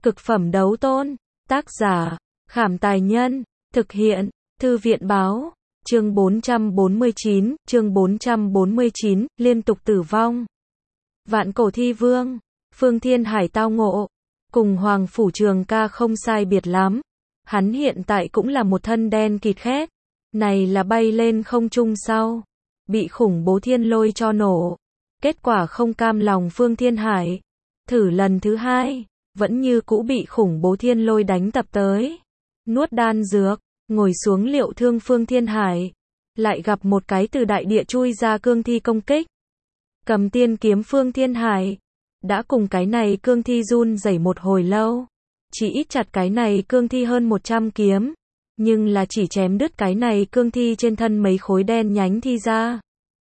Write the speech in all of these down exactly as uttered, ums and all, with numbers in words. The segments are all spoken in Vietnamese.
Cực phẩm đấu tôn. Tác giả, Khảm Tài Nhân. Thực hiện, Thư viện Báo. Chương bốn trăm bốn mươi chín, chương bốn trăm bốn mươi chín, liên tục tử vong. Vạn cổ thi vương, Phương Thiên Hải tao ngộ, cùng Hoàng Phủ Trường Ca không sai biệt lắm. Hắn hiện tại cũng là một thân đen kịt khét, này là bay lên không trung sau, bị khủng bố thiên lôi cho nổ. Kết quả không cam lòng Phương Thiên Hải, thử lần thứ hai, vẫn như cũ bị khủng bố thiên lôi đánh tập tới. Nuốt đan dược, ngồi xuống liệu thương Phương Thiên Hải, lại gặp một cái từ đại địa chui ra cương thi công kích. Cầm tiên kiếm Phương Thiên Hải, đã cùng cái này cương thi run rẩy một hồi lâu, chỉ ít chặt cái này cương thi hơn một trăm kiếm, nhưng là chỉ chém đứt cái này cương thi trên thân mấy khối đen nhánh thi ra.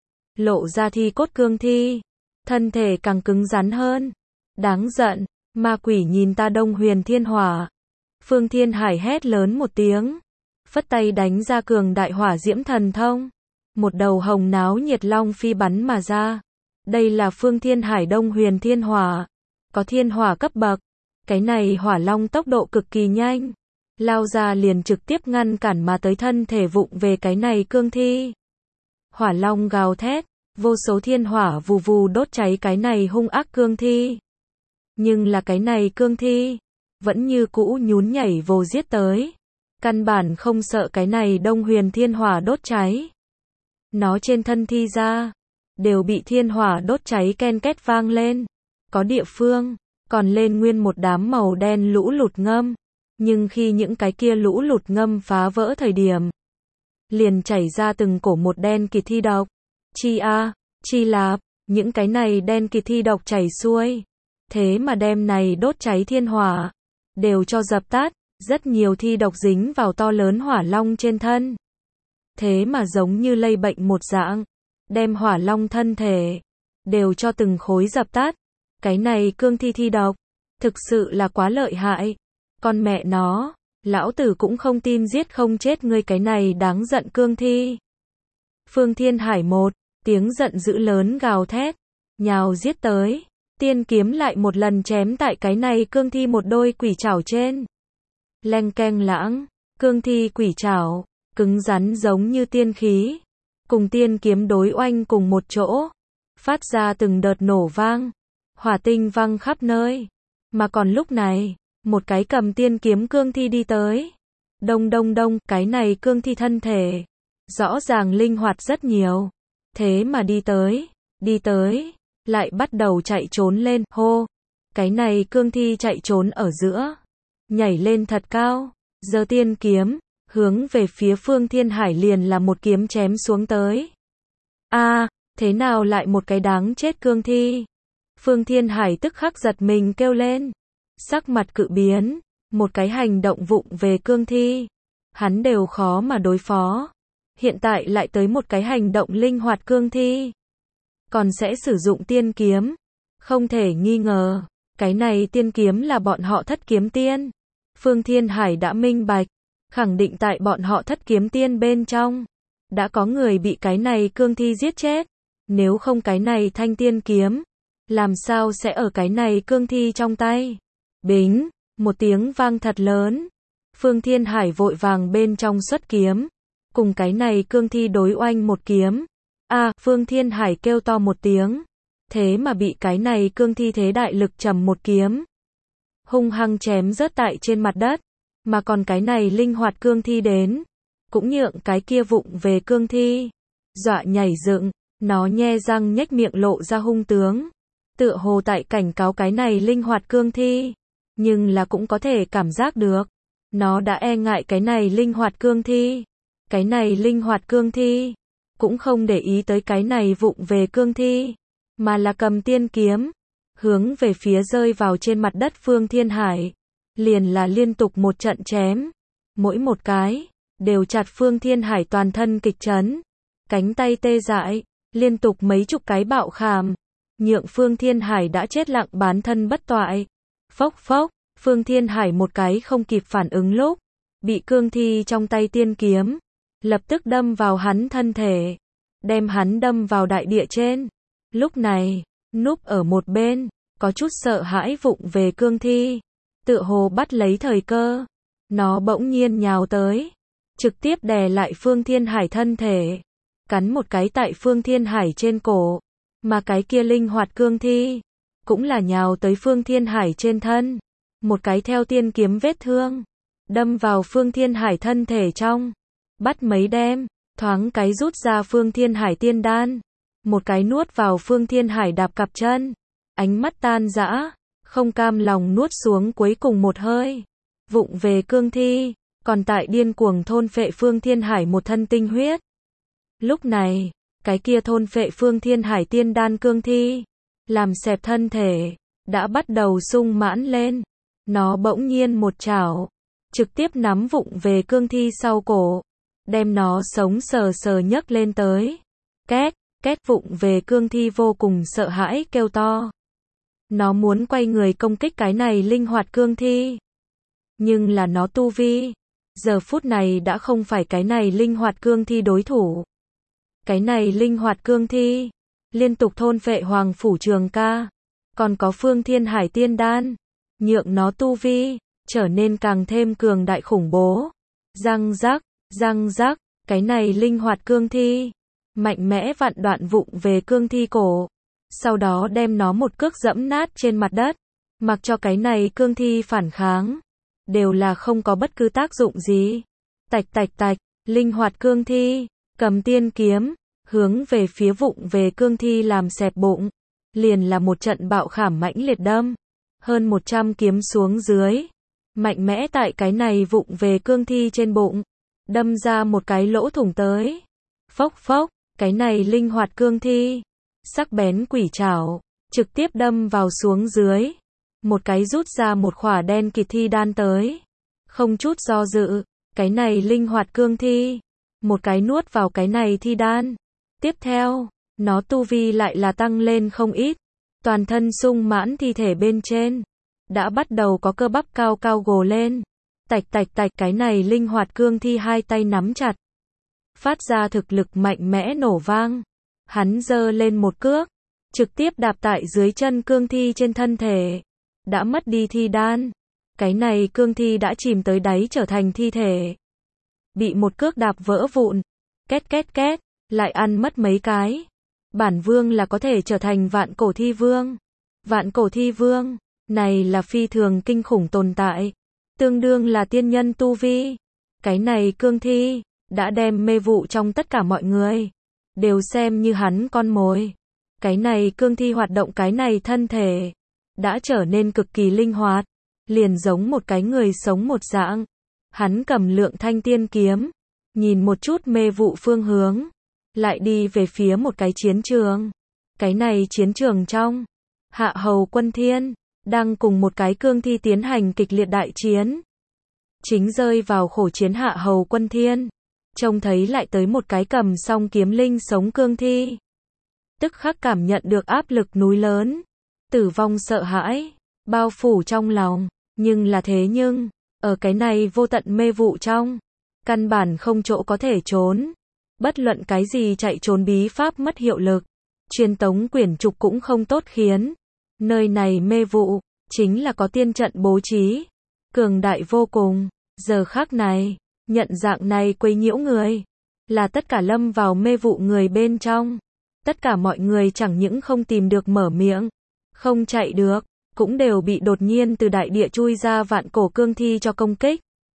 Lộ ra thi cốt cương thi, thân thể càng cứng rắn hơn. Đáng giận, ma quỷ nhìn ta Đông Huyền Thiên Hỏa. Phương Thiên Hải hét lớn một tiếng, phất tay đánh ra cường đại hỏa diễm thần thông. Một đầu hồng náo nhiệt long phi bắn mà ra. Đây là Phương Thiên Hải Đông Huyền Thiên Hỏa, có thiên hỏa cấp bậc. Cái này hỏa long tốc độ cực kỳ nhanh, lao ra liền trực tiếp ngăn cản mà tới thân thể vụng về cái này cương thi. Hỏa long gào thét, vô số thiên hỏa vù vù đốt cháy cái này hung ác cương thi. Nhưng là cái này cương thi, vẫn như cũ nhún nhảy vồ giết tới. Căn bản không sợ cái này Đông Huyền Thiên Hỏa đốt cháy. Nó trên thân thi ra, đều bị thiên hỏa đốt cháy ken két vang lên. Có địa phương, còn lên nguyên một đám màu đen lũ lụt ngâm. Nhưng khi những cái kia lũ lụt ngâm phá vỡ thời điểm, liền chảy ra từng cổ một đen kịt thi độc. Chi a, chi lạp, những cái này đen kịt thi độc chảy xuôi. Thế mà đem này đốt cháy thiên hỏa, đều cho dập tắt. Rất nhiều thi độc dính vào to lớn hỏa long trên thân. Thế mà giống như lây bệnh một dạng, đem hỏa long thân thể, đều cho từng khối dập tắt. Cái này cương thi thi độc, thực sự là quá lợi hại. Con mẹ nó, lão tử cũng không tin giết không chết ngươi cái này đáng giận cương thi. Phương Thiên Hải một tiếng giận dữ lớn gào thét, nhào giết tới. Tiên kiếm lại một lần chém tại cái này cương thi một đôi quỷ trảo trên. Leng keng lãng, cương thi quỷ trảo, cứng rắn giống như tiên khí, cùng tiên kiếm đối oanh cùng một chỗ, phát ra từng đợt nổ vang, hỏa tinh văng khắp nơi. Mà còn lúc này, một cái cầm tiên kiếm cương thi đi tới. Đông đông đông, cái này cương thi thân thể, rõ ràng linh hoạt rất nhiều. Thế mà đi tới, đi tới, lại bắt đầu chạy trốn lên, hô. Cái này cương thi chạy trốn ở giữa, nhảy lên thật cao, giơ tiên kiếm, hướng về phía Phương Thiên Hải liền là một kiếm chém xuống tới. A, à, thế nào lại một cái đáng chết cương thi? Phương Thiên Hải tức khắc giật mình kêu lên, sắc mặt cự biến, một cái hành động vụng về cương thi, hắn đều khó mà đối phó. Hiện tại lại tới một cái hành động linh hoạt cương thi, còn sẽ sử dụng tiên kiếm, không thể nghi ngờ, cái này tiên kiếm là bọn họ Thất Kiếm Tiên. Phương Thiên Hải đã minh bạch, khẳng định tại bọn họ Thất Kiếm Tiên bên trong, đã có người bị cái này cương thi giết chết. Nếu không cái này thanh tiên kiếm, làm sao sẽ ở cái này cương thi trong tay? Bính, một tiếng vang thật lớn. Phương Thiên Hải vội vàng bên trong xuất kiếm, cùng cái này cương thi đối oanh một kiếm. A, à, Phương Thiên Hải kêu to một tiếng, thế mà bị cái này cương thi thế đại lực trầm một kiếm, hung hăng chém rớt tại trên mặt đất. Mà còn cái này linh hoạt cương thi đến, cũng nhượng cái kia vụng về cương thi dọa nhảy dựng, nó nhe răng nhếch miệng lộ ra hung tướng, tựa hồ tại cảnh cáo cái này linh hoạt cương thi, nhưng là cũng có thể cảm giác được, nó đã e ngại cái này linh hoạt cương thi. Cái này linh hoạt cương thi cũng không để ý tới cái này vụng về cương thi, mà là cầm tiên kiếm, hướng về phía rơi vào trên mặt đất Phương Thiên Hải, liền là liên tục một trận chém, mỗi một cái đều chặt Phương Thiên Hải toàn thân kịch chấn, cánh tay tê dại, liên tục mấy chục cái bạo khảm, nhượng Phương Thiên Hải đã chết lặng bán thân bất toại. Phốc phốc, Phương Thiên Hải một cái không kịp phản ứng lúc, bị cương thi trong tay tiên kiếm, lập tức đâm vào hắn thân thể, đem hắn đâm vào đại địa trên. Lúc này, núp ở một bên, có chút sợ hãi vụng về cương thi, tựa hồ bắt lấy thời cơ, nó bỗng nhiên nhào tới, trực tiếp đè lại Phương Thiên Hải thân thể, cắn một cái tại Phương Thiên Hải trên cổ, mà cái kia linh hoạt cương thi, cũng là nhào tới Phương Thiên Hải trên thân, một cái theo tiên kiếm vết thương, đâm vào Phương Thiên Hải thân thể trong, bắt mấy đem, thoáng cái rút ra Phương Thiên Hải tiên đan, một cái nuốt vào Phương Thiên Hải đạp cặp chân, ánh mắt tan rã, không cam lòng nuốt xuống cuối cùng một hơi, vụng về cương thi, còn tại điên cuồng thôn phệ Phương Thiên Hải một thân tinh huyết. Lúc này, cái kia thôn phệ Phương Thiên Hải tiên đan cương thi, làm xẹp thân thể, đã bắt đầu sung mãn lên, nó bỗng nhiên một chảo, trực tiếp nắm vụng về cương thi sau cổ, đem nó sống sờ sờ nhấc lên tới, két, két vụng về cương thi vô cùng sợ hãi kêu to. Nó muốn quay người công kích cái này linh hoạt cương thi, nhưng là nó tu vi, giờ phút này đã không phải cái này linh hoạt cương thi đối thủ. Cái này linh hoạt cương thi, liên tục thôn phệ Hoàng Phủ Trường Ca, còn có Phương Thiên Hải tiên đan, nhượng nó tu vi, trở nên càng thêm cường đại khủng bố. Răng rắc, răng rắc, cái này linh hoạt cương thi, mạnh mẽ vặn đoạn vụng về cương thi cổ, sau đó đem nó một cước dẫm nát trên mặt đất, mặc cho cái này cương thi phản kháng, đều là không có bất cứ tác dụng gì. Tạch tạch tạch, linh hoạt cương thi, cầm tiên kiếm, hướng về phía vụng về cương thi làm xẹp bụng, liền là một trận bạo khảm mãnh liệt đâm, hơn một trăm kiếm xuống dưới, mạnh mẽ tại cái này vụng về cương thi trên bụng, đâm ra một cái lỗ thủng tới. Phốc phốc, cái này linh hoạt cương thi, sắc bén quỷ trảo, trực tiếp đâm vào xuống dưới, một cái rút ra một khỏa đen kịt thi đan tới, không chút do dự, cái này linh hoạt cương thi, một cái nuốt vào cái này thi đan. Tiếp theo, nó tu vi lại là tăng lên không ít, toàn thân sung mãn thi thể bên trên, đã bắt đầu có cơ bắp cao cao gồ lên. Tạch tạch tạch, cái này linh hoạt cương thi hai tay nắm chặt, phát ra thực lực mạnh mẽ nổ vang. Hắn giơ lên một cước, trực tiếp đạp tại dưới chân cương thi trên thân thể, đã mất đi thi đan. Cái này cương thi đã chìm tới đáy trở thành thi thể, bị một cước đạp vỡ vụn, két két két, lại ăn mất mấy cái. Bản vương là có thể trở thành vạn cổ thi vương. Vạn cổ thi vương, này là phi thường kinh khủng tồn tại, tương đương là tiên nhân tu vi. Cái này cương thi, đã đem mê vụ trong tất cả mọi người, đều xem như hắn con mồi. Cái này cương thi hoạt động cái này thân thể, đã trở nên cực kỳ linh hoạt, liền giống một cái người sống một dạng. Hắn cầm lượng thanh tiên kiếm, nhìn một chút mê vụ phương hướng, lại đi về phía một cái chiến trường. Cái này chiến trường trong, Hạ Hầu Quân Thiên, đang cùng một cái cương thi tiến hành kịch liệt đại chiến. Chính rơi vào khổ chiến Hạ Hầu Quân Thiên, trông thấy lại tới một cái cầm song kiếm linh sống cương thi. Tức khắc cảm nhận được áp lực núi lớn, tử vong sợ hãi, bao phủ trong lòng, nhưng là thế nhưng, ở cái này vô tận mê vụ trong, căn bản không chỗ có thể trốn. Bất luận cái gì chạy trốn bí pháp mất hiệu lực, truyền tống quyển trục cũng không tốt khiến. Nơi này mê vụ, chính là có tiên trận bố trí, cường đại vô cùng. Giờ khắc này, nhận dạng này quấy nhiễu người, là tất cả lâm vào mê vụ người bên trong. Tất cả mọi người chẳng những không tìm được mở miệng, không chạy được, cũng đều bị đột nhiên từ đại địa chui ra vạn cổ cương thi cho công kích.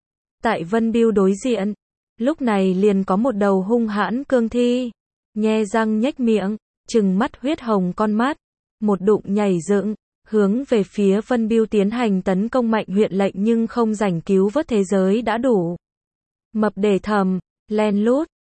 Tại Vân Biêu đối diện, lúc này liền có một đầu hung hãn cương thi, nhe răng nhếch miệng, trừng mắt huyết hồng con mắt, một đụng nhảy dựng, hướng về phía Vân Biêu tiến hành tấn công mạnh huyện lệnh nhưng không rảnh cứu vớt thế giới đã đủ. Mập để thầm, len lút,